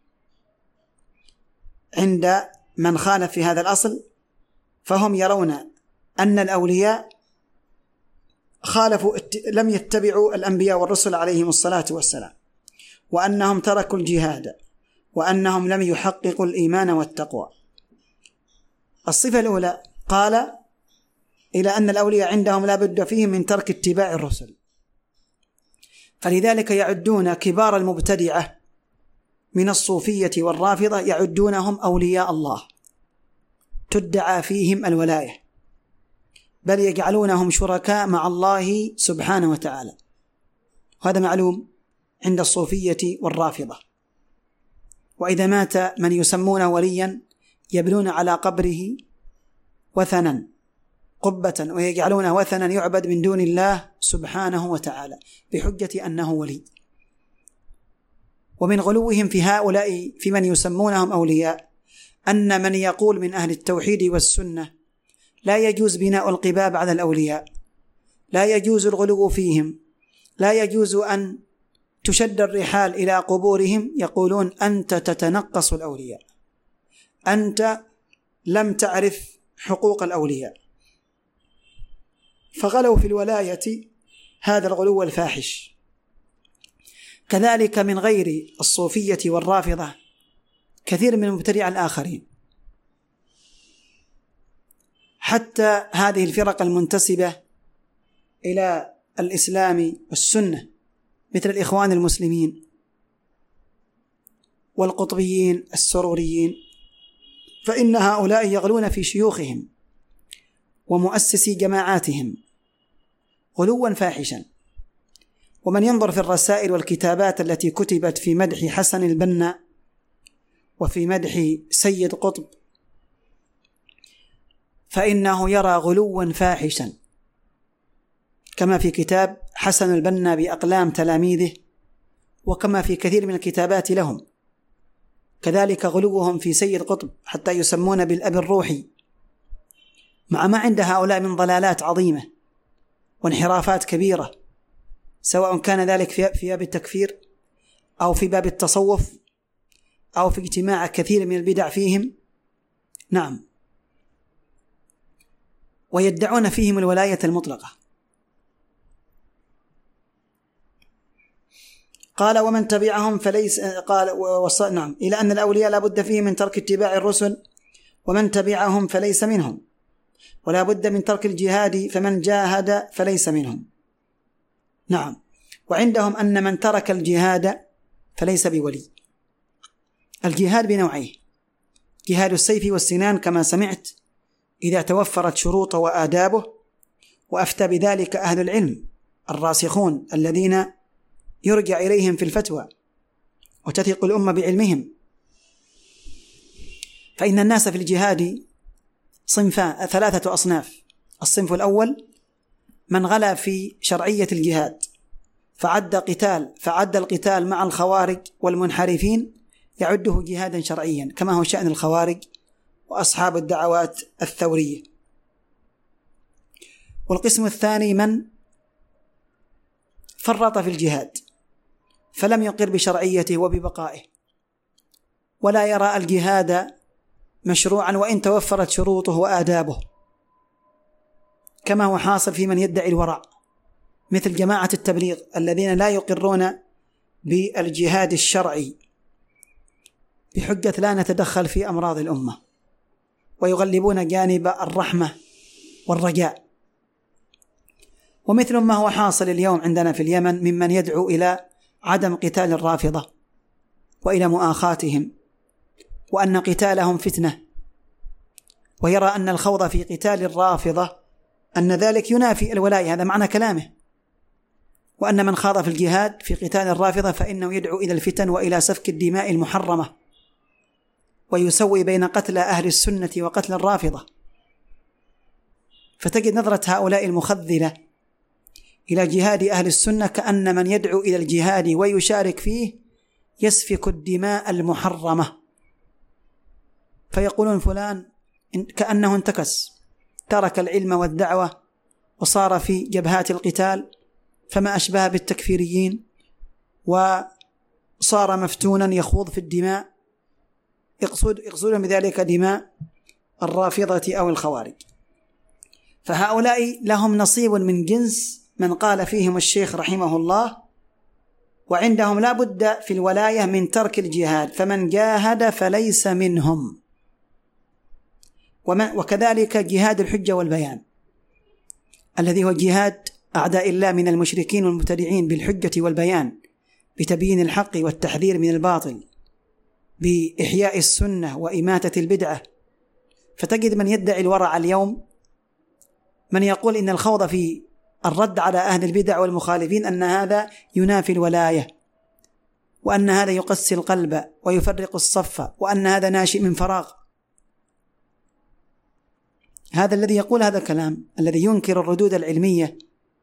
[SPEAKER 1] عند من خالف في هذا الأصل، فهم يرون أن الأولياء خالفوا لم يتبعوا الأنبياء والرسل عليهم الصلاة والسلام، وأنهم تركوا الجهاد، وأنهم لم يحققوا الإيمان والتقوى. الصفة الأولى قال إلى أن الأولياء عندهم لا بد فيهم من ترك اتباع الرسل، فلذلك يعدون كبار المبتدعة من الصوفية والرافضة يعدونهم أولياء الله تدعى فيهم الولاية، بل يجعلونهم شركاء مع الله سبحانه وتعالى. هذا معلوم عند الصوفية والرافضة. وإذا مات من يسمونه وليا يبنون على قبره وثنا قبة، ويجعلونه وثنا يعبد من دون الله سبحانه وتعالى بحجة أنه ولي. ومن غلوهم في هؤلاء في من يسمونهم أولياء أن من يقول من أهل التوحيد والسنة لا يجوز بناء القباب على الأولياء، لا يجوز الغلو فيهم، لا يجوز أن تشد الرحال إلى قبورهم، يقولون أنت تتنقص الأولياء، أنت لم تعرف حقوق الأولياء، فغلوا في الولاية هذا الغلو الفاحش. كذلك من غير الصوفية والرافضة كثير من المبتدعين الآخرين، حتى هذه الفرق المنتسبة إلى الإسلام والسنة مثل الإخوان المسلمين والقطبيين السروريين، فإن هؤلاء يغلون في شيوخهم ومؤسسي جماعاتهم غلوا فاحشا. ومن ينظر في الرسائل والكتابات التي كتبت في مدح حسن البنا وفي مدح سيد قطب فإنه يرى غلوا فاحشا، كما في كتاب حسن البنا بأقلام تلاميذه، وكما في كثير من الكتابات لهم. كذلك غلوهم في سيد قطب حتى يسمون بالأب الروحي، مع ما عند هؤلاء من ضلالات عظيمة وانحرافات كبيرة، سواء كان ذلك في باب التكفير أو في باب التصوف أو في اجتماع كثير من البدع فيهم. نعم، ويدعون فيهم الولاية المطلقة. قال ومن تبعهم فليس، قال نعم، إلى أن الأولياء لا بد فيهم من ترك اتباع الرسل، ومن تبعهم فليس منهم، ولا بد من ترك الجهاد فمن جاهد فليس منهم. نعم، وعندهم أن من ترك الجهاد فليس بولي. الجهاد بنوعيه: جهاد السيف والسنان كما سمعت إذا توفرت شروطه وآدابه، وأفتى بذلك أهل العلم الراسخون الذين يرجع إليهم في الفتوى وتثق الأمة بعلمهم. فإن الناس في الجهاد صنفان، 3 أصناف. الصنف الأول من غلا في شرعية الجهاد فعد القتال مع الخوارج والمنحرفين يعده جهادا شرعيا، كما هو شأن الخوارج وأصحاب الدعوات الثورية. والقسم الثاني من فرط في الجهاد فلم يقر بشرعيته وببقائه، ولا يرى الجهاد مشروعا وإن توفرت شروطه وآدابه، كما هو حاصل في من يدعي الورع مثل جماعة التبليغ الذين لا يقرون بالجهاد الشرعي بحجة لا نتدخل في أمراض الأمة، ويغلبون جانب الرحمة والرجاء. ومثل ما هو حاصل اليوم عندنا في اليمن ممن يدعو إلى عدم قتال الرافضة وإلى مؤاخاتهم، وأن قتالهم فتنة، ويرى أن الخوض في قتال الرافضة أن ذلك ينافي الولاية، هذا معنى كلامه، وأن من خاض في الجهاد في قتال الرافضة فإنه يدعو إلى الفتن وإلى سفك الدماء المحرمة ويسوي بين قتل أهل السنة وقتل الرافضة. فتجد نظرة هؤلاء المخذلة إلى جهاد أهل السنة كأن من يدعو إلى الجهاد ويشارك فيه يسفك الدماء المحرمة، فيقولون فلان كأنه انتكس، ترك العلم والدعوة وصار في جبهات القتال، فما أشبه بالتكفيريين، وصار مفتونا يخوض في الدماء، يقصدون بذلك دماء الرافضة أو الخوارج. فهؤلاء لهم نصيب من جنس من قال فيهم الشيخ رحمه الله: وعندهم لا بد في الولاية من ترك الجهاد، فمن جاهد فليس منهم. وكذلك جهاد الحجة والبيان الذي هو جهاد أعداء الله من المشركين والمبتدعين بالحجة والبيان، بتبيين الحق والتحذير من الباطل، بإحياء السنة وإماتة البدعة. فتجد من يدعي الورع اليوم، من يقول إن الخوض في الرد على أهل البدع والمخالفين أن هذا ينافي الولاية، وأن هذا يقسي القلب ويفرق الصف، وأن هذا ناشئ من فراغ. هذا الذي يقول هذا الكلام، الذي ينكر الردود العلمية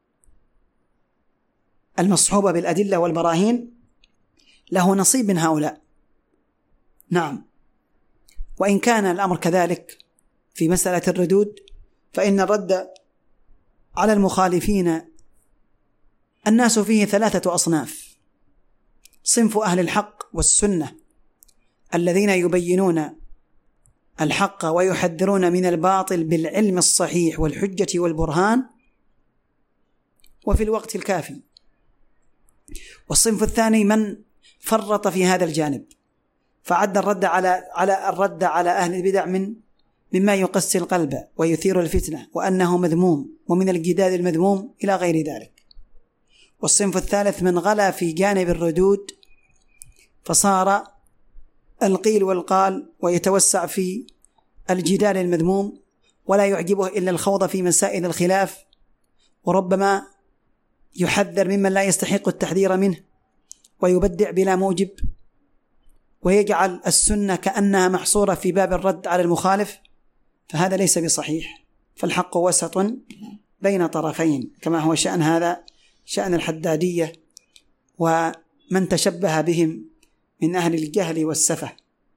[SPEAKER 1] المصحوبة بالأدلة والبراهين، له نصيب من هؤلاء. نعم، وإن كان الأمر كذلك في مسألة الردود، فإن الرد على المخالفين الناس فيه 3 أصناف: صنف أهل الحق والسنة الذين يبينون الحق ويحذرون من الباطل بالعلم الصحيح والحجة والبرهان وفي الوقت الكافي. والصنف الثاني من فرط في هذا الجانب، فعد الرد على أهل البدع مما يقسي القلب ويثير الفتنة، وأنه مذموم ومن الجدال المذموم إلى غير ذلك. والصنف الثالث من غلا في جانب الردود، فصار القيل والقال ويتوسع في الجدال المذموم، ولا يعجبه إلا الخوض في مسائل الخلاف، وربما يحذر ممن لا يستحق التحذير منه، ويبدع بلا موجب، ويجعل السنة كأنها محصورة في باب الرد على المخالف. فهذا ليس بصحيح، فالحق وسط بين طرفين، كما هو شأن هذا شأن الحدادية ومن تشبه بهم من أهل الجهل والسفه.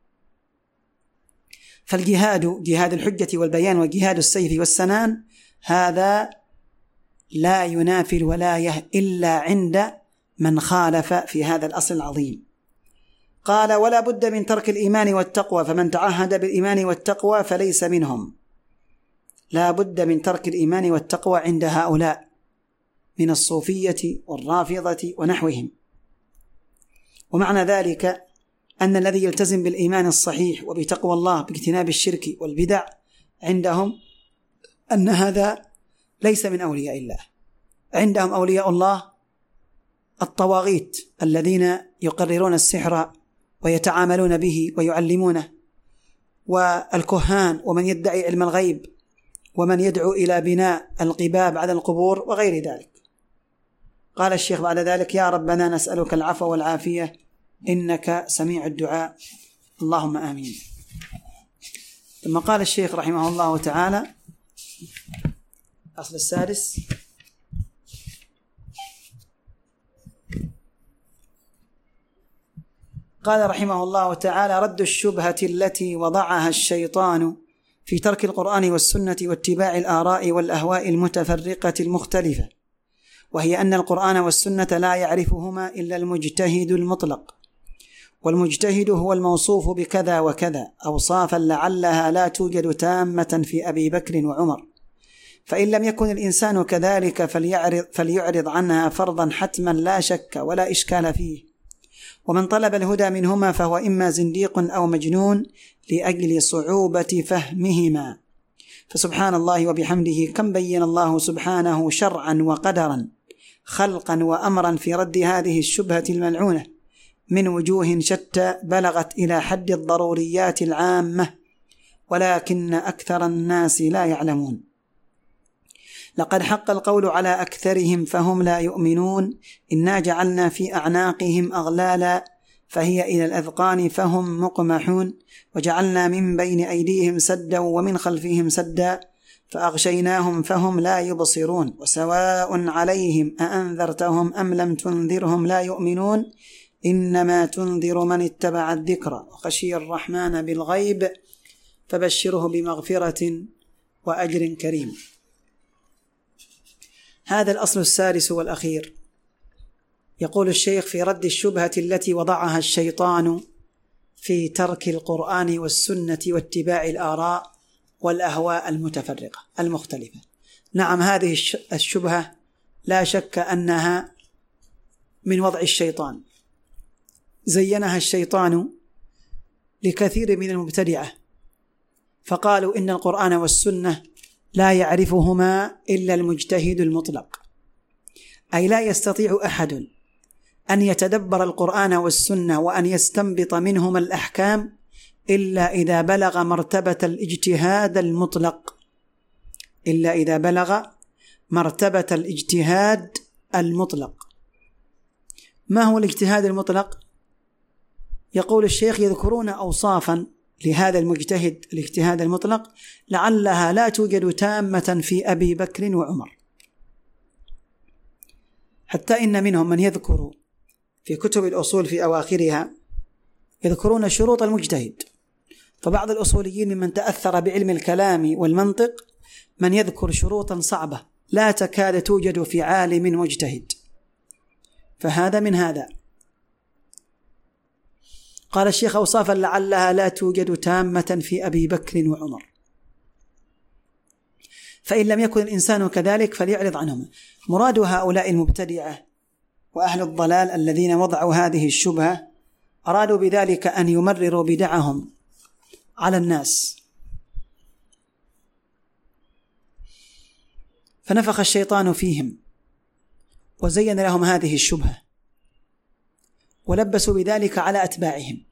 [SPEAKER 1] فالجهاد جهاد الحجة والبيان وجهاد السيف والسنان هذا لا ينافي الولاية إلا عند من خالف في هذا الأصل العظيم. قال: ولا بد من ترك الإيمان والتقوى، فمن تعهد بالإيمان والتقوى فليس منهم. لا بد من ترك الإيمان والتقوى عند هؤلاء من الصوفية والرافضة ونحوهم. ومعنى ذلك أن الذي يلتزم بالإيمان الصحيح وبتقوى الله باجتناب الشرك والبدع عندهم أن هذا ليس من أولياء الله. عندهم أولياء الله الطواغيت الذين يقررون السحر ويتعاملون به ويعلمونه، والكهان، ومن يدعي علم الغيب، ومن يدعو إلى بناء القباب على القبور وغير ذلك. قال الشيخ بعد ذلك: يا ربنا نسألك العفو والعافية إنك سميع الدعاء، اللهم آمين. ثم قال الشيخ رحمه الله تعالى: الأصل السادس: قال رحمه الله تعالى: رد الشبهة التي وضعها الشيطان في ترك القرآن والسنة واتباع الآراء والأهواء المتفرقة المختلفة، وهي أن القرآن والسنة لا يعرفهما إلا المجتهد المطلق، والمجتهد هو الموصوف بكذا وكذا أوصافا لعلها لا توجد تامة في أبي بكر وعمر، فإن لم يكن الإنسان كذلك فليعرض عنها فرضا حتما لا شك ولا إشكال فيه. ومن طلب الهدى منهما فهو إما زنديق أو مجنون لأجل صعوبة فهمهما. فسبحان الله وبحمده كم بين الله سبحانه شرعا وقدرا، خلقا وأمرا في رد هذه الشبهة الملعونة من وجوه شتى بلغت إلى حد الضروريات العامة، ولكن أكثر الناس لا يعلمون. لقد حق القول على أكثرهم فهم لا يؤمنون، إنا جعلنا في أعناقهم أغلالا فهي إلى الأذقان فهم مقمحون وجعلنا من بين أيديهم سدا ومن خلفهم سدا فأغشيناهم فهم لا يبصرون وسواء عليهم أأنذرتهم أم لم تنذرهم لا يؤمنون إنما تنذر من اتبع الذكر وخشي الرحمن بالغيب فبشره بمغفرة وأجر كريم. هذا الأصل السادس والأخير. يقول الشيخ في رد الشبهة التي وضعها الشيطان في ترك القرآن والسنة واتباع الآراء والأهواء المتفرقة المختلفة. نعم، هذه الشبهة لا شك أنها من وضع الشيطان، زينها الشيطان لكثير من المبتدعة، فقالوا إن القرآن والسنة لا يعرفهما إلا المجتهد المطلق، أي لا يستطيع أحد أن يتدبر القرآن والسنة وأن يستنبط منهما الأحكام إلا إذا بلغ مرتبة الاجتهاد المطلق، إلا إذا بلغ مرتبة الاجتهاد المطلق. ما هو الاجتهاد المطلق؟ يقول الشيخ يذكرون أوصافا لهذا المجتهد الاجتهاد المطلق لعلها لا توجد تامة في أبي بكر وعمر، حتى إن منهم من يذكر في كتب الأصول في أواخرها يذكرون شروط المجتهد. فبعض الأصوليين ممن تأثر بعلم الكلام والمنطق من يذكر شروطا صعبة لا تكاد توجد في عالم مجتهد، فهذا من هذا. قال الشيخ أوصافا لعلها لا توجد تامة في أبي بكر وعمر، فإن لم يكن الإنسان كذلك فليعرض عنهما. مراد هؤلاء المبتدعة وأهل الضلال الذين وضعوا هذه الشبهة أرادوا بذلك أن يمرروا بدعهم على الناس، فنفخ الشيطان فيهم وزين لهم هذه الشبهة ولبسوا بذلك على أتباعهم،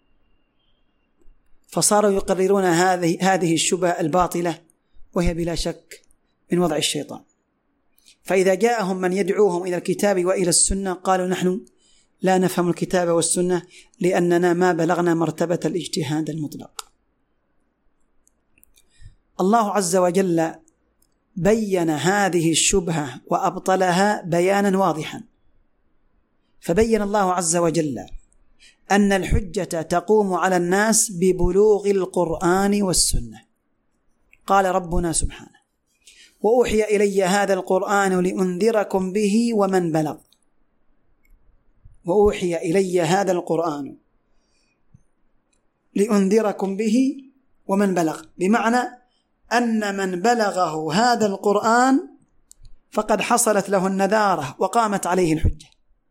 [SPEAKER 1] فصاروا يقررون هذه الشبهة الباطلة وهي بلا شك من وضع الشيطان. فإذا جاءهم من يدعوهم إلى الكتاب وإلى السنة قالوا نحن لا نفهم الكتاب والسنة لأننا ما بلغنا مرتبة الاجتهاد المطلق. الله عز وجل بين هذه الشبهة وأبطلها بيانا واضحا، فبين الله عز وجل أن الحجة تقوم على الناس ببلوغ القرآن والسنة. قال ربنا سبحانه: وأوحي إلي هذا القرآن لأنذركم به ومن بلغ. وأوحي إلي هذا القرآن لأنذركم به ومن بلغ، بمعنى أن من بلغه هذا القرآن فقد حصلت له النذارة وقامت عليه الحجة.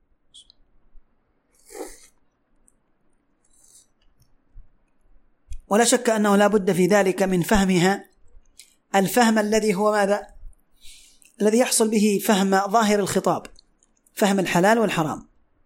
[SPEAKER 1] ولا شك أنه لا بد في ذلك من فهمها الفهم الذي هو ماذا؟ الذي يحصل به فهم ظاهر الخطاب، فهم الحلال والحرام.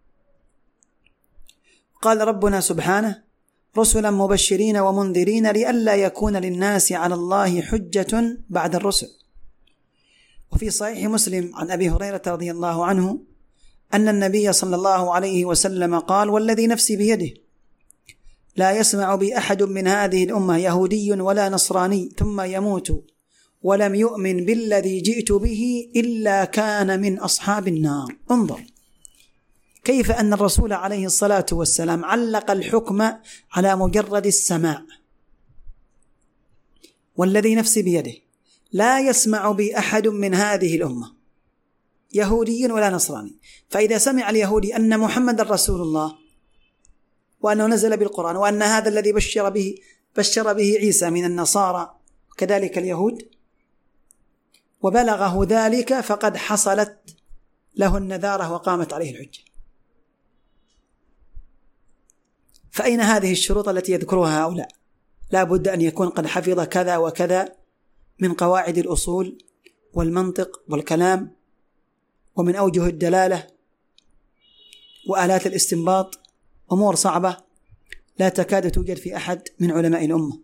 [SPEAKER 1] قال ربنا سبحانه: رسلا مبشرين ومنذرين لئلا يكون للناس على الله حجة بعد الرسل. وفي صحيح مسلم عن أبي هريرة رضي الله عنه أن النبي صلى الله عليه وسلم قال: والذي نفسي بيده لا يسمع بي أحد من هذه الأمة يهودي ولا نصراني ثم يموت ولم يؤمن بالذي جئت به إلا كان من أصحاب النار. انظر كيف أن الرسول عليه الصلاة والسلام علق الحكم على مجرد السماع. والذي نفسي بيده لا يسمع بي أحد من هذه الأمة يهودي ولا نصراني، فإذا سمع اليهودي أن محمد رسول الله وأنه نزل بالقرآن وأن هذا الذي بشر به عيسى من النصارى وكذلك اليهود وبلغه ذلك فقد حصلت له النذارة وقامت عليه الحجة. فأين هذه الشروط التي يذكرها هؤلاء؟ لا بد أن يكون قد حفظ كذا وكذا من قواعد الأصول والمنطق والكلام ومن أوجه الدلالة وآلات الاستنباط، أمور صعبة لا تكاد توجد في أحد من علماء الأمة.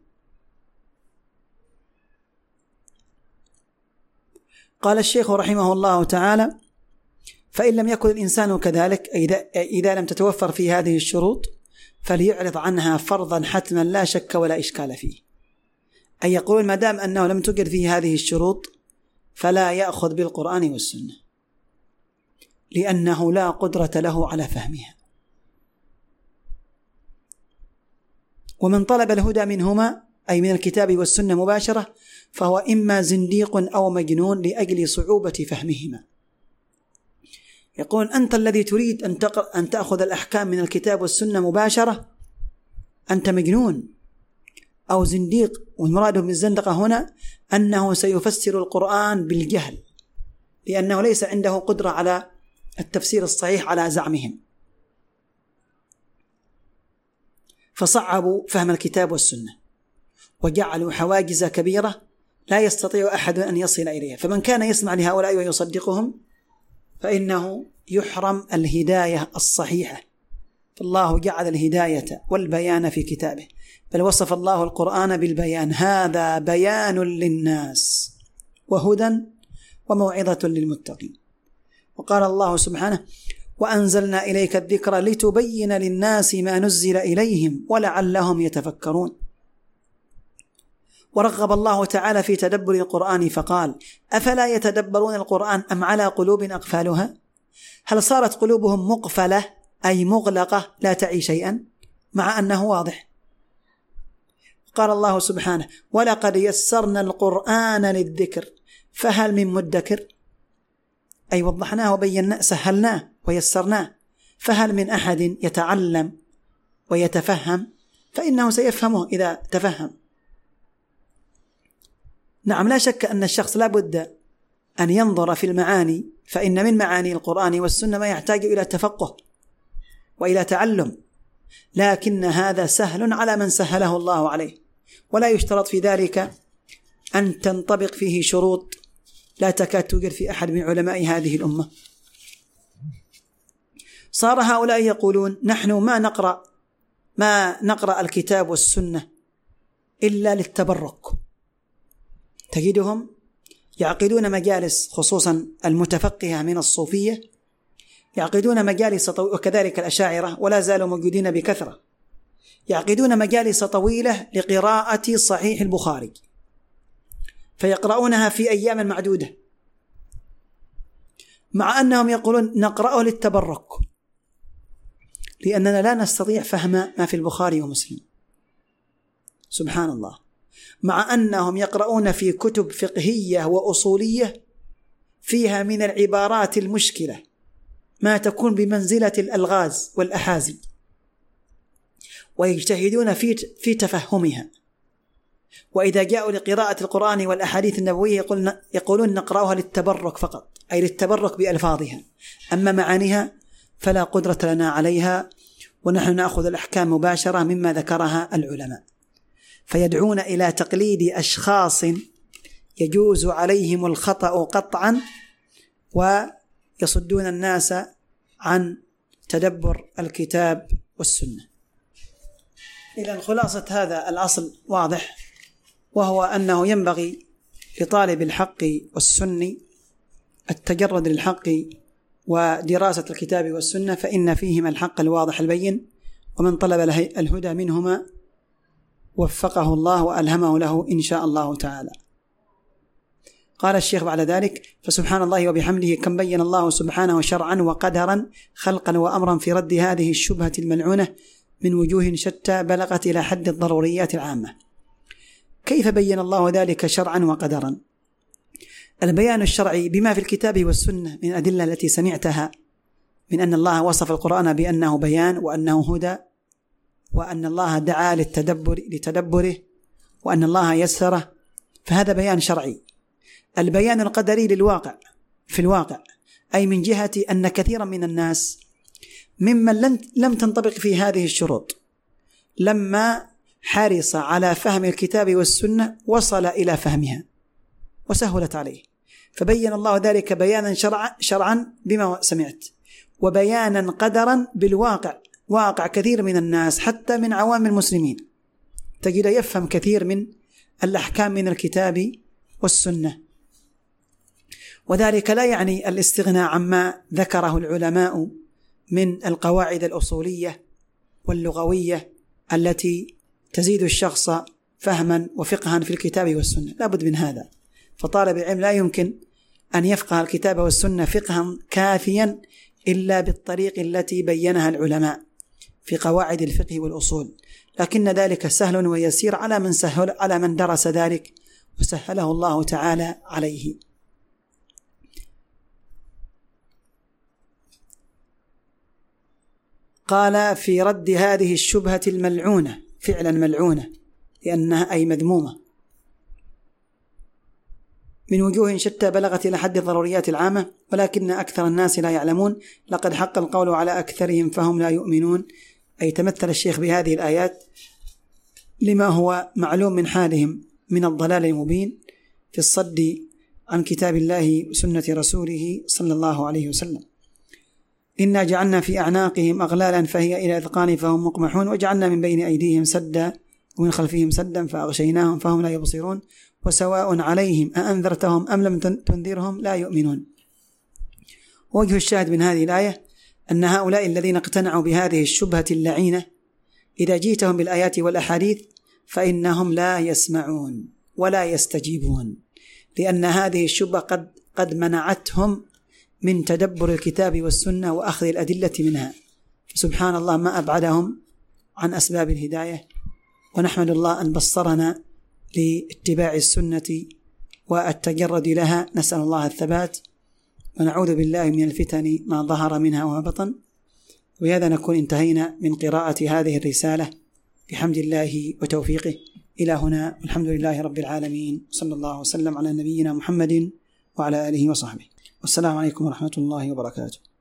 [SPEAKER 1] قال الشيخ رحمه الله تعالى: فإن لم يكن الإنسان كذلك، إذا لم تتوفر في هذه الشروط فليعرض عنها فرضا حتما لا شك ولا إشكال فيه. أي يقول ما دام أنه لم توجد فيه هذه الشروط فلا يأخذ بالقرآن والسنة، لأنه لا قدرة له على فهمها. ومن طلب الهدى منهما أي من الكتاب والسنة مباشرة فهو إما زنديق أو مجنون لأجل صعوبة فهمهما. يقول أنت الذي تريد أن تأخذ الأحكام من الكتاب والسنة مباشرة أنت مجنون أو زنديق. والمراد بالزندقة هنا أنه سيفسر القرآن بالجهل، لأنه ليس عنده قدرة على التفسير الصحيح على زعمهم، فصعبوا فهم الكتاب والسنة وجعلوا حواجز كبيرة لا يستطيع أحد أن يصل إليها. فمن كان يسمع لهؤلاء ويصدقهم فإنه يحرم الهداية الصحيحة. فالله جعل الهداية والبيان في كتابه، بل وصف الله القرآن بالبيان: هذا بيان للناس وهدى وموعظة للمتقين. وقال الله سبحانه: وأنزلنا إليك الذكر لتبين للناس ما نزل إليهم ولعلهم يتفكرون. ورغب الله تعالى في تدبر القرآن فقال: أفلا يتدبرون القرآن أم على قلوب أقفالها؟ هل صارت قلوبهم مقفلة أي مغلقة لا تعي شيئا، مع أنه واضح. قال الله سبحانه: ولقد يسرنا القرآن للذكر فهل من مدكر، أي وضحناه وبيناه، سهلناه ويسرناه، فهل من أحد يتعلم ويتفهم، فإنه سيفهمه إذا تفهم. نعم، لا شك أن الشخص لا بد أن ينظر في المعاني، فإن من معاني القرآن والسنة ما يحتاج إلى تفقه وإلى تعلم، لكن هذا سهل على من سهله الله عليه، ولا يشترط في ذلك أن تنطبق فيه شروط لا تكاد توجد في أحد من علماء هذه الأمة. صار هؤلاء يقولون: نحن ما نقرأ الكتاب والسنة إلا للتبرك. تجدهم يعقدون مجالس، خصوصا المتفقهة من الصوفية، يعقدون مجالس وكذلك الأشاعرة ولا زالوا موجودين بكثرة، يعقدون مجالس طويلة لقراءة صحيح البخاري، فيقرؤونها في أيام معدودة، مع أنهم يقولون نقرأه للتبرك، لأننا لا نستطيع فهم ما في البخاري ومسلم. سبحان الله. مع أنهم يقرؤون في كتب فقهية وأصولية فيها من العبارات المشكلة ما تكون بمنزلة الألغاز والأحازي، ويجتهدون في تفهمها. وإذا جاءوا لقراءة القرآن والأحاديث النبوية يقولون نقرأها للتبرك فقط، أي للتبرك بألفاظها، أما معانيها فلا قدرة لنا عليها، ونحن نأخذ الأحكام مباشرة مما ذكرها العلماء. فيدعون إلى تقليد أشخاص يجوز عليهم الخطأ قطعا، ويصدون الناس عن تدبر الكتاب والسنة. إذن خلاصة هذا الأصل واضح، وهو أنه ينبغي لطالب الحق والسنة التجرد للحق ودراسة الكتاب والسنة، فإن فيهما الحق الواضح البين، ومن طلب الهدى منهما وفقه الله وألهمه له إن شاء الله تعالى. قال الشيخ بعد ذلك: فسبحان الله وبحمده كم بين الله سبحانه شرعا وقدرا خلقا وأمرا في رد هذه الشبهة الملعونة من وجوه شتى بلغت إلى حد الضروريات العامة. كيف بين الله ذلك شرعا وقدرا؟ البيان الشرعي بما في الكتاب والسنة من الأدلة التي سمعتها من أن الله وصف القرآن بأنه بيان وأنه هدى، وأن الله دعا لتدبره، وأن الله يسره، فهذا بيان شرعي. البيان القدري للواقع في الواقع، أي من جهة أن كثيرا من الناس ممن لم تنطبق في هذه الشروط لما حرص على فهم الكتاب والسنة وصل إلى فهمها وسهلت عليه، فبين الله ذلك بيانا شرعا بما سمعت، وبيانا قدرا بالواقع، واقع كثير من الناس حتى من عوام المسلمين تجد يفهم كثير من الأحكام من الكتاب والسنة. وذلك لا يعني الاستغناء عما ذكره العلماء من القواعد الأصولية واللغوية التي تزيد الشخص فهما وفقها في الكتاب والسنة، لا بد من هذا. فطالب العلم لا يمكن أن يفقه الكتاب والسنة فقها كافيا إلا بالطريق التي بينها العلماء في قواعد الفقه والأصول، لكن ذلك سهل ويسير على من درس ذلك وسهله الله تعالى عليه. قال في رد هذه الشبهة الملعونة، فعلا ملعونة لأنها أي مذمومة من وجوه شتى بلغت إلى حد الضروريات العامة، ولكن أكثر الناس لا يعلمون، لقد حق القول على أكثرهم فهم لا يؤمنون. أي تمثل الشيخ بهذه الآيات لما هو معلوم من حالهم من الضلال المبين في الصد عن كتاب الله وسنة رسوله صلى الله عليه وسلم. إنا جعلنا في أعناقهم أغلالا فهي إلى الأذقان فهم مقمحون، وجعلنا من بين أيديهم سدا ومن خلفهم سدا فأغشيناهم فهم لا يبصرون، وسواء عليهم أأنذرتهم أم لم تنذرهم لا يؤمنون. وجه الشاهد من هذه الآية أن هؤلاء الذين اقتنعوا بهذه الشبهة اللعينة إذا جئتهم بالآيات والأحاديث فإنهم لا يسمعون ولا يستجيبون، لأن هذه الشبهة قد منعتهم من تدبر الكتاب والسنة وأخذ الأدلة منها. سبحان الله ما أبعدهم عن أسباب الهداية، ونحمد الله أن بصرنا لاتباع السنة والتجرد لها. نسأل الله الثبات ونعوذ بالله من الفتن ما ظهر منها وما بطن. وبهذا نكون انتهينا من قراءة هذه الرسالة بحمد الله وتوفيقه. إلى هنا والحمد لله رب العالمين، صلى الله وسلم على نبينا محمد وعلى آله وصحبه، والسلام عليكم ورحمة الله وبركاته.